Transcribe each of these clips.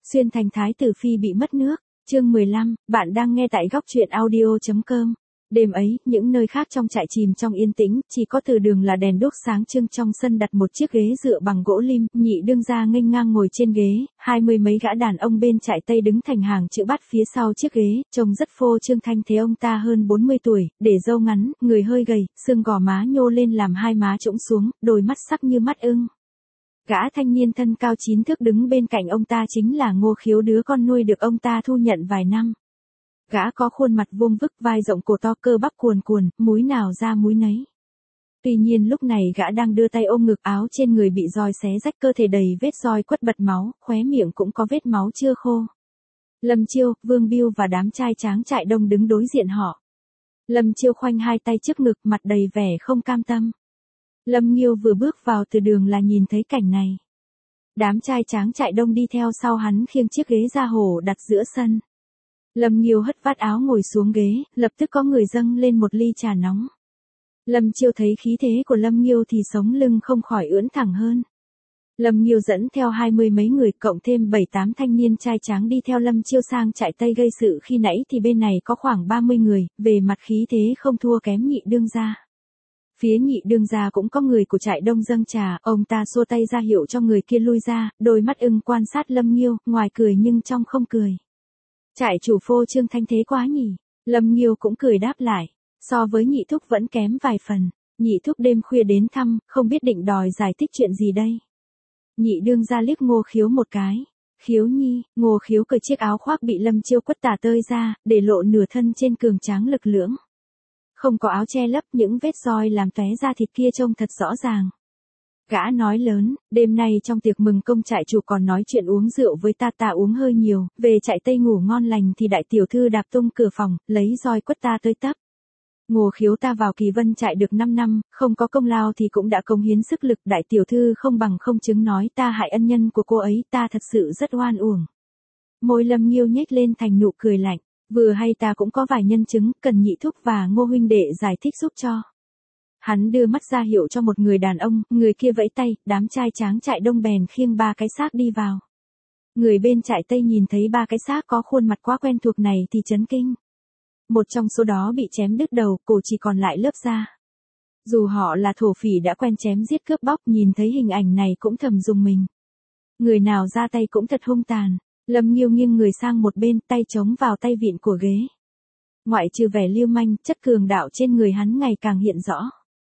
Xuyên thành thái tử phi bị mất nước. Chương 15, bạn đang nghe tại góc truyện audio.com. Đêm ấy, những nơi khác trong trại chìm trong yên tĩnh, chỉ có từ đường là đèn đuốc sáng trưng. Trong sân đặt một chiếc ghế dựa bằng gỗ lim, Nhị đương gia nghênh ngang ngồi trên ghế, 20 mấy gã đàn ông bên trại Tây đứng thành hàng chữ bát phía sau chiếc ghế, trông rất phô trương. Thanh thế ông ta hơn 40 tuổi, để râu ngắn, người hơi gầy, xương gò má nhô lên làm hai má trũng xuống, đôi mắt sắc như mắt ưng. Gã thanh niên thân cao 9 thước đứng bên cạnh ông ta chính là Ngô Khiếu, đứa con nuôi được ông ta thu nhận vài năm. Gã có khuôn mặt vuông vức, vai rộng, cổ to, cơ bắp cuồn cuồn, múi nào ra múi nấy. Tuy nhiên lúc này gã đang đưa tay ôm ngực, áo trên người bị roi xé rách, cơ thể đầy vết roi quất bật máu, khóe miệng cũng có vết máu chưa khô. Lâm Chiêu, Vương Bưu và đám trai tráng trại Đông đứng đối diện họ. Lâm Chiêu khoanh hai tay trước ngực, mặt đầy vẻ không cam tâm. Lâm Nghiêu vừa bước vào từ đường là nhìn thấy cảnh này. Đám trai tráng trại Đông đi theo sau hắn khiêng chiếc ghế da hổ đặt giữa sân. Lâm Nghiêu hất vạt áo ngồi xuống ghế, lập tức có người dâng lên một ly trà nóng. Lâm Chiêu thấy khí thế của Lâm Nghiêu thì sống lưng không khỏi ưỡn thẳng hơn. Lâm Nghiêu dẫn theo 20 mấy người, cộng thêm 7-8 thanh niên trai tráng đi theo Lâm Chiêu sang trại Tây gây sự khi nãy thì bên này có khoảng 30 người, về mặt khí thế không thua kém Nhị đương gia. Phía Nhị đương gia cũng có người của trại Đông dâng trà, ông ta xua tay ra hiệu cho người kia lui ra, đôi mắt ưng quan sát Lâm Nghiêu, ngoài cười nhưng trong không cười. Trại chủ phô trương thanh thế quá nhỉ? Lâm Nghiêu cũng cười đáp lại, so với Nhị thúc vẫn kém vài phần. Nhị thúc đêm khuya đến thăm, không biết định đòi giải thích chuyện gì đây? Nhị đương gia liếc Ngô Khiếu một cái. Khiếu nhi. Ngô Khiếu cởi chiếc áo khoác bị Lâm Chiêu quất tả tơi ra, để lộ nửa thân trên cường tráng lực lưỡng. Không có áo che lấp, những vết roi làm tóe da thịt kia trông thật rõ ràng. Gã nói lớn, đêm nay trong tiệc mừng công trại chủ còn nói chuyện uống rượu với ta uống hơi nhiều, về trại Tây ngủ ngon lành thì đại tiểu thư đạp tung cửa phòng, lấy roi quất ta tới tấp. Ngô Khiếu, ta vào Kỳ Vân trại được 5 năm, không có công lao thì cũng đã cống hiến sức lực, đại tiểu thư không bằng không chứng nói ta hại ân nhân của cô ấy, ta thật sự rất oan uổng. Môi Lâm Nghiêu nhếch lên thành nụ cười lạnh, vừa hay ta cũng có vài nhân chứng, cần Nhị thúc và Ngô huynh đệ giải thích giúp cho. Hắn đưa mắt ra hiệu cho một người đàn ông, người kia vẫy tay, đám trai tráng trại Đông bèn khiêng 3 cái xác đi vào. Người bên trại Tây nhìn thấy 3 cái xác có khuôn mặt quá quen thuộc này thì chấn kinh. Một trong số đó bị chém đứt đầu, cổ chỉ còn lại lớp da. Dù họ là thổ phỉ đã quen chém giết cướp bóc, nhìn thấy hình ảnh này cũng thầm rùng mình. Người nào ra tay cũng thật hung tàn. Lâm Nghiêu nghiêng người sang một bên, tay chống vào tay vịn của ghế. Ngoại trừ vẻ lưu manh, chất cường đạo trên người hắn ngày càng hiện rõ.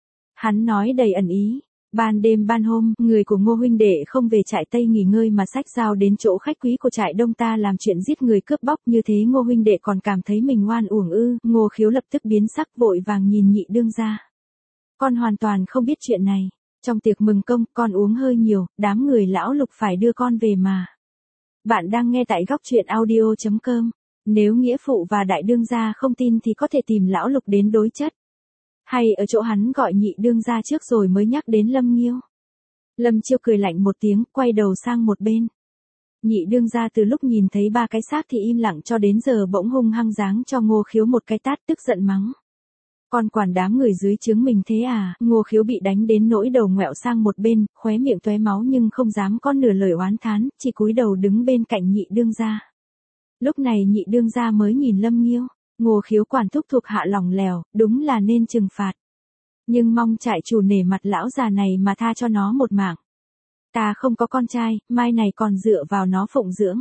Hắn nói đầy ẩn ý. Ban đêm ban hôm, người của Ngô huynh đệ không về trại Tây nghỉ ngơi mà xách dao đến chỗ khách quý của trại Đông ta làm chuyện giết người cướp bóc, như thế Ngô huynh đệ còn cảm thấy mình oan uổng ư? Ngô Khiếu lập tức biến sắc, vội vàng nhìn Nhị đương gia. Con hoàn toàn không biết chuyện này. Trong tiệc mừng công, con uống hơi nhiều, đám người lão Lục phải đưa con về mà. Bạn đang nghe tại góc truyện audio.com. Nếu nghĩa phụ và đại đương gia không tin thì có thể tìm lão Lục đến đối chất. Hay ở chỗ hắn gọi Nhị đương gia trước rồi mới nhắc đến Lâm Nghiêu. Lâm Chiêu cười lạnh một tiếng, quay đầu sang một bên. Nhị đương gia từ lúc nhìn thấy 3 cái xác thì im lặng cho đến giờ bỗng hung hăng giáng cho Ngô Khiếu một cái tát, tức giận mắng. Còn quản đám người dưới trướng mình thế à? Ngô Khiếu bị đánh đến nỗi đầu ngoẹo sang một bên, khóe miệng tóe máu nhưng không dám có nửa lời oán thán, chỉ cúi đầu đứng bên cạnh Nhị đương gia. Lúc này Nhị đương gia mới nhìn Lâm Nghiêu. Ngô Khiếu quản thúc thuộc hạ lỏng lẻo, đúng là nên trừng phạt. Nhưng mong trại chủ nể mặt lão già này mà tha cho nó một mạng. Ta không có con trai, mai này còn dựa vào nó phụng dưỡng.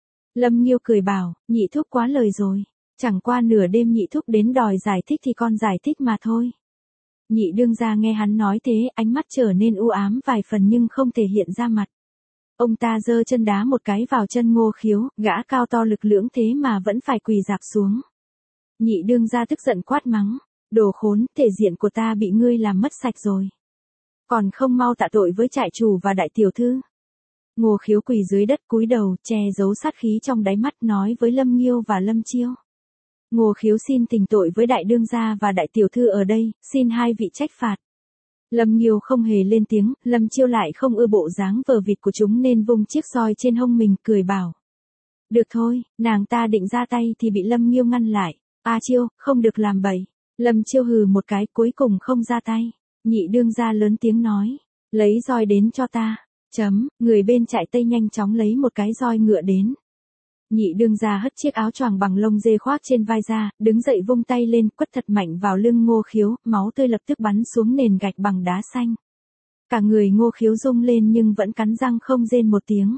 Lâm Nghiêu cười bảo, Nhị thúc quá lời rồi. Chẳng qua nửa đêm Nhị thúc đến đòi giải thích thì con giải thích mà thôi. Nhị đương gia nghe hắn nói thế, ánh mắt trở nên u ám vài phần nhưng không thể hiện ra mặt. Ông ta giơ chân đá một cái vào chân Ngô Khiếu, gã cao to lực lưỡng thế mà vẫn phải quỳ rạp xuống. Nhị đương gia tức giận quát mắng, đồ khốn, thể diện của ta bị ngươi làm mất sạch rồi. Còn không mau tạ tội với trại chủ và đại tiểu thư. Ngô Khiếu quỳ dưới đất cúi đầu, che giấu sát khí trong đáy mắt, nói với Lâm Nghiêu và Lâm Chiêu. Ngô Khiếu xin thỉnh tội với đại đương gia và đại tiểu thư ở đây, xin hai vị trách phạt. Lâm Nghiêu không hề lên tiếng, Lâm Chiêu lại không ưa bộ dáng vờ vịt của chúng nên vung chiếc roi trên hông mình, cười bảo. Được thôi, nàng ta định ra tay thì bị Lâm Nghiêu ngăn lại. A Chiêu, không được làm bậy. Lâm Chiêu hừ một cái, cuối cùng không ra tay. Nhị đương gia lớn tiếng nói, lấy roi đến cho ta. Người bên trại Tây nhanh chóng lấy một cái roi ngựa đến. Nhị đương gia hất chiếc áo choàng bằng lông dê khoác trên vai ra, đứng dậy vung tay lên, quất thật mạnh vào lưng Ngô Khiếu, máu tươi lập tức bắn xuống nền gạch bằng đá xanh. Cả người Ngô Khiếu rung lên nhưng vẫn cắn răng không rên một tiếng.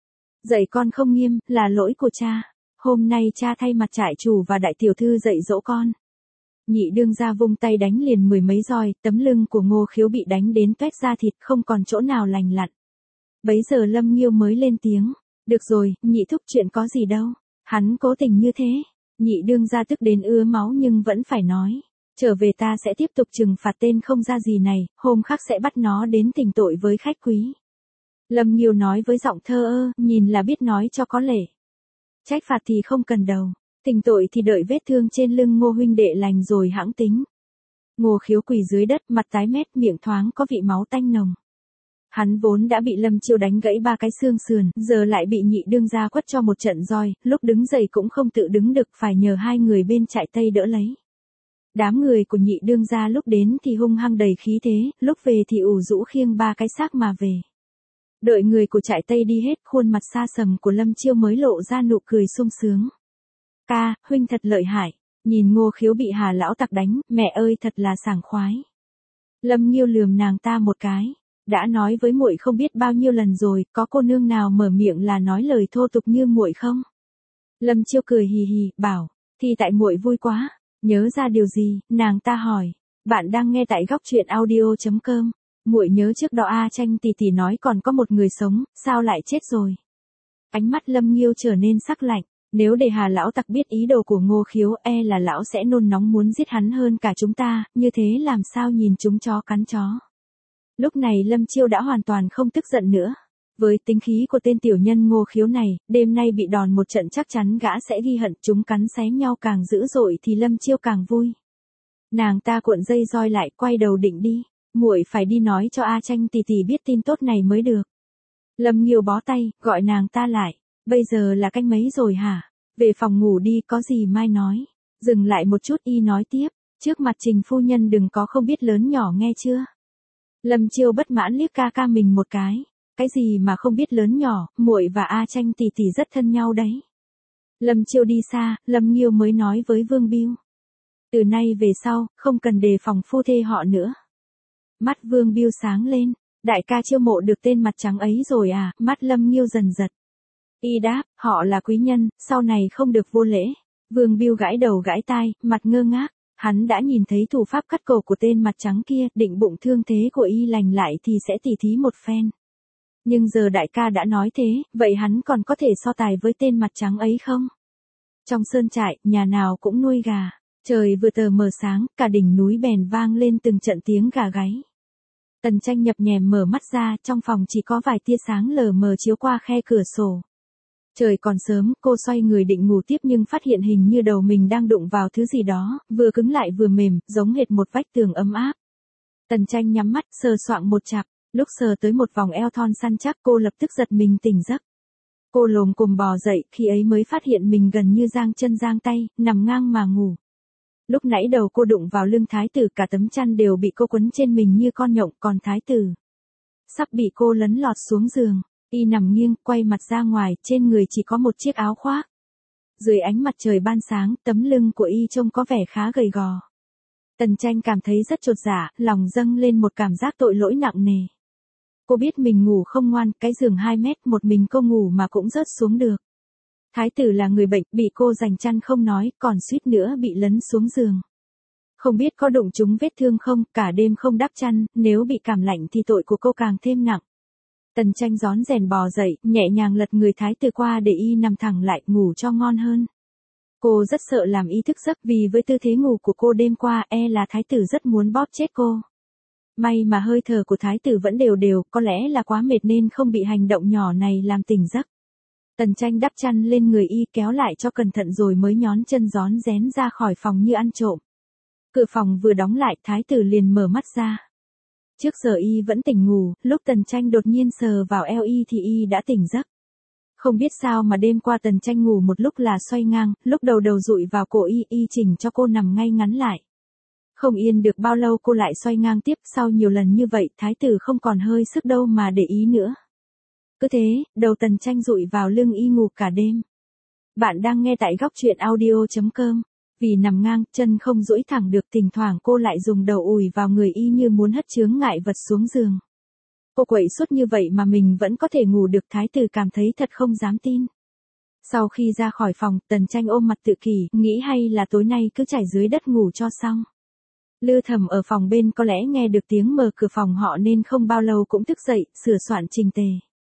Dạy con không nghiêm, là lỗi của cha. Hôm nay cha thay mặt trại chủ và đại tiểu thư dạy dỗ con. Nhị đương gia vung tay đánh liền 10 mấy roi, tấm lưng của Ngô Khiếu bị đánh đến toét ra thịt, không còn chỗ nào lành lặn. Bấy giờ Lâm Nghiêu mới lên tiếng. Được rồi, nhị thúc, chuyện có gì đâu. Hắn cố tình như thế. Nhị đương gia tức đến ứa máu nhưng vẫn phải nói. Trở về ta sẽ tiếp tục trừng phạt tên không ra gì này, hôm khác sẽ bắt nó đến thỉnh tội với khách quý. Lâm Nghiêu nói với giọng thơ ơ, nhìn là biết nói cho có lệ. Trách phạt thì không cần đâu, thỉnh tội thì đợi vết thương trên lưng Ngô huynh đệ lành rồi hãng tính. Ngô Khiếu quỳ dưới đất, mặt tái mét, miệng thoáng có vị máu tanh nồng. Hắn vốn đã bị Lâm Chiêu đánh gãy 3 cái xương sườn, giờ lại bị nhị đương gia quất cho một trận roi, lúc đứng dậy cũng không tự đứng được, phải nhờ 2 người bên trại Tây đỡ lấy. Đám người của nhị đương gia lúc đến thì hung hăng đầy khí thế, lúc về thì ủ rũ khiêng 3 cái xác mà về. Đợi người của trại Tây đi hết, khuôn mặt xa sầm của Lâm Chiêu mới lộ ra nụ cười sung sướng. Ca, huynh thật lợi hại, nhìn Ngô Khiếu bị Hà lão tặc đánh, mẹ ơi thật là sảng khoái. Lâm Nghiêu lườm nàng ta một cái. Đã nói với muội không biết bao nhiêu lần rồi, có cô nương nào mở miệng là nói lời thô tục như muội không? Lâm Chiêu cười hì hì, bảo, thì tại muội vui quá. Nhớ ra điều gì, nàng ta hỏi. Bạn đang nghe tại góc truyện audio.com. Muội nhớ trước đó A Tranh tỷ tỷ nói còn có một người sống, sao lại chết rồi? Ánh mắt Lâm Nghiêu trở nên sắc lạnh. Nếu để Hà lão tặc biết ý đồ của Ngô Khiếu, e là lão sẽ nôn nóng muốn giết hắn hơn cả chúng ta, như thế làm sao nhìn chúng chó cắn chó. Lúc này Lâm Chiêu đã hoàn toàn không tức giận nữa. Với tính khí của tên tiểu nhân Ngô Khiếu này, đêm nay bị đòn một trận chắc chắn gã sẽ ghi hận, chúng cắn xé nhau càng dữ dội thì Lâm Chiêu càng vui. Nàng ta cuộn dây roi lại, quay đầu định đi. Muội phải đi nói cho A Tranh tỷ tỷ biết tin tốt này mới được. Lâm Nghiêu bó tay, gọi nàng ta lại. Bây giờ là canh mấy rồi hả? Về phòng ngủ đi, có gì mai nói. Dừng lại một chút y nói tiếp. Trước mặt Trình phu nhân đừng có không biết lớn nhỏ nghe chưa? Lâm Chiêu bất mãn liếc ca ca mình một cái. Cái gì mà không biết lớn nhỏ, muội và A Tranh tỷ tỷ rất thân nhau đấy. Lâm Chiêu đi xa, Lâm Nghiêu mới nói với Vương Biêu. Từ nay về sau, không cần đề phòng phu thê họ nữa. Mắt Vương Biêu sáng lên. Đại ca chiêu mộ được tên mặt trắng ấy rồi à? Mắt Lâm Nghiêu dần giật. Y đáp, họ là quý nhân, sau này không được vô lễ. Vương Biêu gãi đầu gãi tai, mặt ngơ ngác. Hắn đã nhìn thấy thủ pháp cắt cổ của tên mặt trắng kia, định bụng thương thế của y lành lại thì sẽ tỉ thí một phen. Nhưng giờ đại ca đã nói thế, vậy hắn còn có thể so tài với tên mặt trắng ấy không? Trong sơn trại, nhà nào cũng nuôi gà. Trời vừa tờ mờ sáng, cả đỉnh núi bèn vang lên từng trận tiếng gà gáy. Tần Tranh nhập nhèm mở mắt ra, trong phòng chỉ có vài tia sáng lờ mờ chiếu qua khe cửa sổ. Trời còn sớm, cô xoay người định ngủ tiếp nhưng phát hiện hình như đầu mình đang đụng vào thứ gì đó, vừa cứng lại vừa mềm, giống hệt một vách tường ấm áp. Tần Tranh nhắm mắt, sờ soạng một chặp, lúc sờ tới một vòng eo thon săn chắc cô lập tức giật mình tỉnh giấc. Cô lồm cồm bò dậy, khi ấy mới phát hiện mình gần như giang chân giang tay, nằm ngang mà ngủ. Lúc nãy đầu cô đụng vào lưng thái tử, cả tấm chăn đều bị cô quấn trên mình như con nhộng, còn thái tử sắp bị cô lấn lọt xuống giường. Y nằm nghiêng, quay mặt ra ngoài, trên người chỉ có một chiếc áo khoác. Dưới ánh mặt trời ban sáng, tấm lưng của y trông có vẻ khá gầy gò. Tần Tranh cảm thấy rất chột dạ, lòng dâng lên một cảm giác tội lỗi nặng nề. Cô biết mình ngủ không ngoan, cái giường 2 mét một mình cô ngủ mà cũng rớt xuống được. Thái tử là người bệnh, bị cô giành chăn không nói, còn suýt nữa bị lấn xuống giường. Không biết có đụng trúng vết thương không, cả đêm không đắp chăn, nếu bị cảm lạnh thì tội của cô càng thêm nặng. Tần Tranh rón rèn bò dậy, nhẹ nhàng lật người thái tử qua để y nằm thẳng lại, ngủ cho ngon hơn. Cô rất sợ làm y thức giấc vì với tư thế ngủ của cô đêm qua e là thái tử rất muốn bóp chết cô. May mà hơi thở của thái tử vẫn đều đều, có lẽ là quá mệt nên không bị hành động nhỏ này làm tỉnh giấc. Tần Tranh đắp chăn lên người y kéo lại cho cẩn thận rồi mới nhón chân rón rén ra khỏi phòng như ăn trộm. Cửa phòng vừa đóng lại, thái tử liền mở mắt ra. Trước giờ y vẫn tỉnh ngủ, lúc Tần Tranh đột nhiên sờ vào eo y thì y đã tỉnh giấc. Không biết sao mà đêm qua Tần Tranh ngủ một lúc là xoay ngang, lúc đầu dụi vào cổ y chỉnh cho cô nằm ngay ngắn lại. Không yên được bao lâu cô lại xoay ngang tiếp, sau nhiều lần như vậy thái tử không còn hơi sức đâu mà để ý nữa. Cứ thế, đầu Tần Tranh dụi vào lưng y ngủ cả đêm. Bạn đang nghe tại góc truyện audio.com. Vì nằm ngang, chân không duỗi thẳng được, thỉnh thoảng cô lại dùng đầu ủi vào người y như muốn hất chướng ngại vật xuống giường. Cô quậy suốt như vậy mà mình vẫn có thể ngủ được, thái tử cảm thấy thật không dám tin. Sau khi ra khỏi phòng, Tần Tranh ôm mặt tự kỷ, nghĩ hay là tối nay cứ trải dưới đất ngủ cho xong. Lư Thẩm ở phòng bên có lẽ nghe được tiếng mở cửa phòng họ nên không bao lâu cũng thức dậy, sửa soạn trình tề.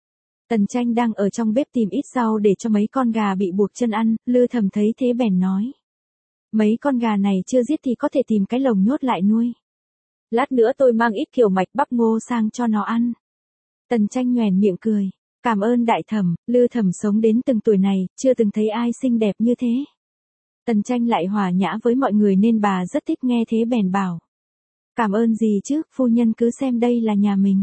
Tần Tranh đang ở trong bếp tìm ít rau để cho mấy con gà bị buộc chân ăn, Lư Thẩm thấy thế bèn nói. Mấy con gà này chưa giết thì có thể tìm cái lồng nhốt lại nuôi. Lát nữa tôi mang ít kiều mạch bắp ngô sang cho nó ăn. Tần Tranh nhoẻn miệng cười. Cảm ơn đại thẩm, Lư Thẩm sống đến từng tuổi này, chưa từng thấy ai xinh đẹp như thế. Tần Tranh lại hòa nhã với mọi người nên bà rất thích nghe thế bèn bảo. Cảm ơn gì chứ, phu nhân cứ xem đây là nhà mình.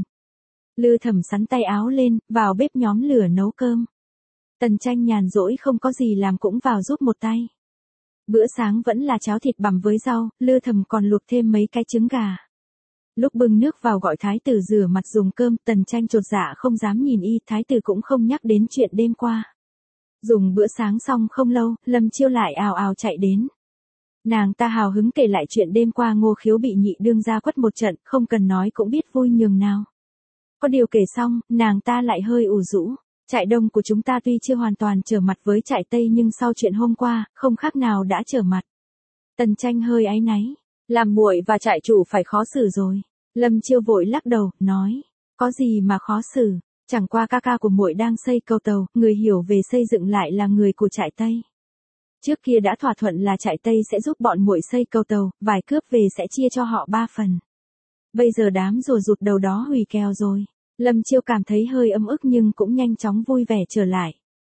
Lư Thẩm sắn tay áo lên, vào bếp nhóm lửa nấu cơm. Tần Tranh nhàn rỗi không có gì làm cũng vào giúp một tay. Bữa sáng vẫn là cháo thịt bằm với rau, Lư Thẩm còn luộc thêm mấy cái trứng gà. Lúc bưng nước vào gọi thái tử rửa mặt dùng cơm, Tần Tranh chột dạ không dám nhìn y, thái tử cũng không nhắc đến chuyện đêm qua. Dùng bữa sáng xong không lâu, Lâm Chiêu lại ào ào chạy đến. Nàng ta hào hứng kể lại chuyện đêm qua Ngô Khiếu bị nhị đương gia quất một trận, không cần nói cũng biết vui nhường nào. Có điều kể xong, nàng ta lại hơi ủ rũ. Trại Đông của chúng ta tuy chưa hoàn toàn trở mặt với trại Tây nhưng sau chuyện hôm qua, không khác nào đã trở mặt. Tần Tranh hơi áy náy. Làm muội và trại chủ phải khó xử rồi. Lâm Chiêu vội lắc đầu, nói. Có gì mà khó xử, chẳng qua ca ca của muội đang xây cầu tàu, người hiểu về xây dựng lại là người của trại Tây. Trước kia đã thỏa thuận là trại Tây sẽ giúp bọn muội xây cầu tàu, vài cướp về sẽ chia cho họ 3 phần. Bây giờ đám rùa rụt đầu đó hủy kèo rồi. Lâm Chiêu cảm thấy hơi ấm ức nhưng cũng nhanh chóng vui vẻ trở lại.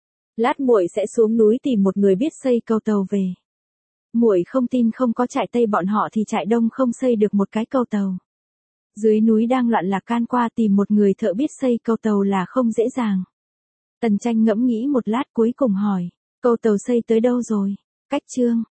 Lát muội sẽ xuống núi tìm một người biết xây cầu tàu về. Muội không tin không có trại Tây bọn họ thì trại Đông không xây được một cái cầu tàu. Dưới núi đang loạn lạc can qua tìm một người thợ biết xây cầu tàu là không dễ dàng. Tần Tranh ngẫm nghĩ một lát cuối cùng hỏi, cầu tàu xây tới đâu rồi? Cách chương.